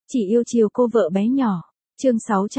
Chỉ yêu chiều cô vợ bé nhỏ. Chương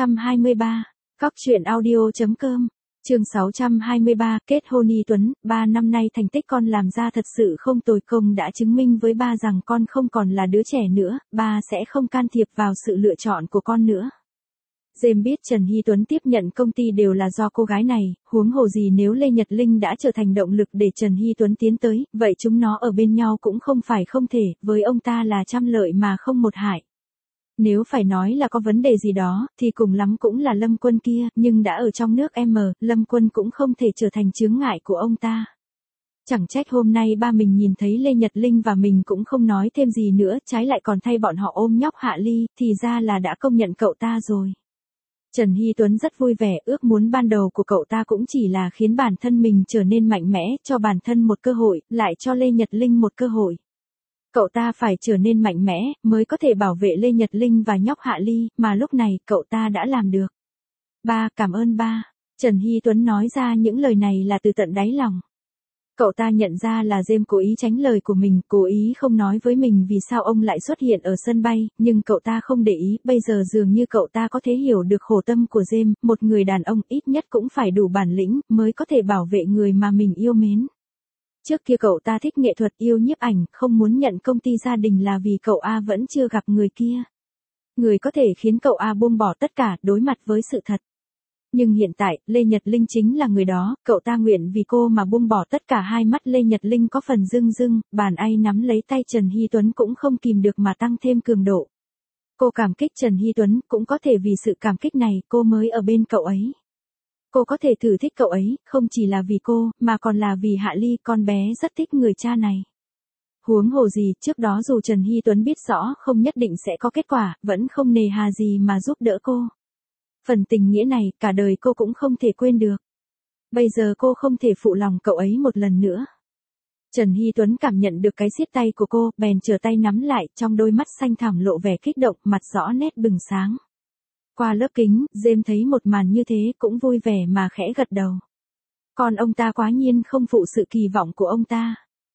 623. Cóc truyện audio.com. Chương 623. Kết hôn Y Tuấn. 3 năm nay thành tích con làm ra thật sự không tồi, công đã chứng minh với ba rằng con không còn là đứa trẻ nữa, ba sẽ không can thiệp vào sự lựa chọn của con nữa. James biết Trần Hy Tuấn tiếp nhận công ty đều là do cô gái này, huống hồ gì nếu Lê Nhật Linh đã trở thành động lực để Trần Hy Tuấn tiến tới, vậy chúng nó ở bên nhau cũng không phải không thể, với ông ta là trăm lợi mà không một hại. Nếu phải nói là có vấn đề gì đó, thì cùng lắm cũng là Lâm Quân kia, nhưng đã ở trong nước Lâm Quân cũng không thể trở thành chướng ngại của ông ta. Chẳng trách hôm nay ba mình nhìn thấy Lê Nhật Linh và mình cũng không nói thêm gì nữa, trái lại còn thay bọn họ ôm nhóc Hạ Ly, thì ra là đã công nhận cậu ta rồi. Trần Hy Tuấn rất vui vẻ, ước muốn ban đầu của cậu ta cũng chỉ là khiến bản thân mình trở nên mạnh mẽ, cho bản thân một cơ hội, lại cho Lê Nhật Linh một cơ hội. Cậu ta phải trở nên mạnh mẽ, mới có thể bảo vệ Lê Nhật Linh và nhóc Hạ Ly, mà lúc này, cậu ta đã làm được. Ba, cảm ơn ba. Trần Hy Tuấn nói ra những lời này là từ tận đáy lòng. Cậu ta nhận ra là James cố ý tránh lời của mình, cố ý không nói với mình vì sao ông lại xuất hiện ở sân bay, nhưng cậu ta không để ý, bây giờ dường như cậu ta có thể hiểu được khổ tâm của James, một người đàn ông ít nhất cũng phải đủ bản lĩnh, mới có thể bảo vệ người mà mình yêu mến. Trước kia cậu ta thích nghệ thuật, yêu nhiếp ảnh, không muốn nhận công ty gia đình là vì cậu A vẫn chưa gặp người kia. Người có thể khiến cậu A buông bỏ tất cả, đối mặt với sự thật. Nhưng hiện tại, Lê Nhật Linh chính là người đó, cậu ta nguyện vì cô mà buông bỏ tất cả. Hai mắt Lê Nhật Linh có phần rưng rưng, bàn tay nắm lấy tay Trần Hy Tuấn cũng không kìm được mà tăng thêm cường độ. Cô cảm kích Trần Hy Tuấn, cũng có thể vì sự cảm kích này cô mới ở bên cậu ấy. Cô có thể thử thích cậu ấy, không chỉ là vì cô, mà còn là vì Hạ Ly, con bé rất thích người cha này. Huống hồ gì, trước đó dù Trần Hy Tuấn biết rõ không nhất định sẽ có kết quả, vẫn không nề hà gì mà giúp đỡ cô. Phần tình nghĩa này, cả đời cô cũng không thể quên được. Bây giờ cô không thể phụ lòng cậu ấy một lần nữa. Trần Hy Tuấn cảm nhận được cái siết tay của cô, bèn trở tay nắm lại, trong đôi mắt xanh thẳm lộ vẻ kích động, mặt rõ nét bừng sáng. Qua lớp kính, James thấy một màn như thế cũng vui vẻ mà khẽ gật đầu. Còn ông ta quá nhiên không phụ sự kỳ vọng của ông ta.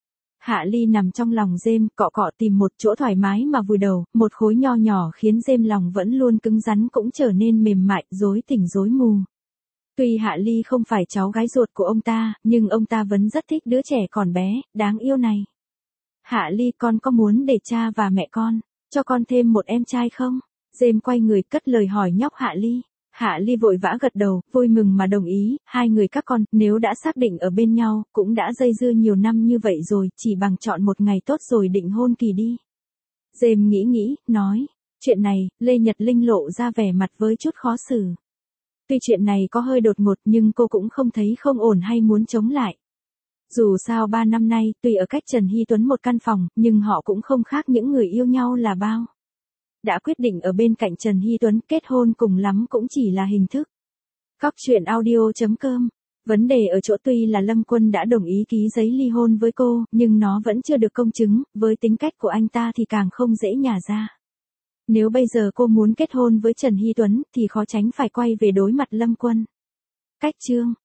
Hạ Ly nằm trong lòng James, cọ cọ tìm một chỗ thoải mái mà vùi đầu, một khối nho nhỏ khiến James lòng vẫn luôn cứng rắn cũng trở nên mềm mại, rối tỉnh rối mù. Tuy Hạ Ly không phải cháu gái ruột của ông ta, nhưng ông ta vẫn rất thích đứa trẻ còn bé, đáng yêu này. Hạ Ly, con có muốn để cha và mẹ con cho con thêm một em trai không? James quay người cất lời hỏi nhóc Hạ Ly. Hạ Ly vội vã gật đầu, vui mừng mà đồng ý, hai người các con, nếu đã xác định ở bên nhau, cũng đã dây dưa nhiều năm như vậy rồi, chỉ bằng chọn một ngày tốt rồi định hôn kỳ đi. James nghĩ, nói, chuyện này, Lê Nhật Linh lộ ra vẻ mặt với chút khó xử. Tuy chuyện này có hơi đột ngột nhưng cô cũng không thấy không ổn hay muốn chống lại. Dù sao 3 năm nay, tuy ở cách Trần Hy Tuấn một căn phòng, nhưng họ cũng không khác những người yêu nhau là bao. Đã quyết định ở bên cạnh Trần Hy Tuấn, kết hôn cùng lắm cũng chỉ là hình thức. Cóc truyện audio.com. Vấn đề ở chỗ tuy là Lâm Quân đã đồng ý ký giấy ly hôn với cô, nhưng nó vẫn chưa được công chứng, với tính cách của anh ta thì càng không dễ nhả ra. Nếu bây giờ cô muốn kết hôn với Trần Hy Tuấn, thì khó tránh phải quay về đối mặt Lâm Quân. Cách chương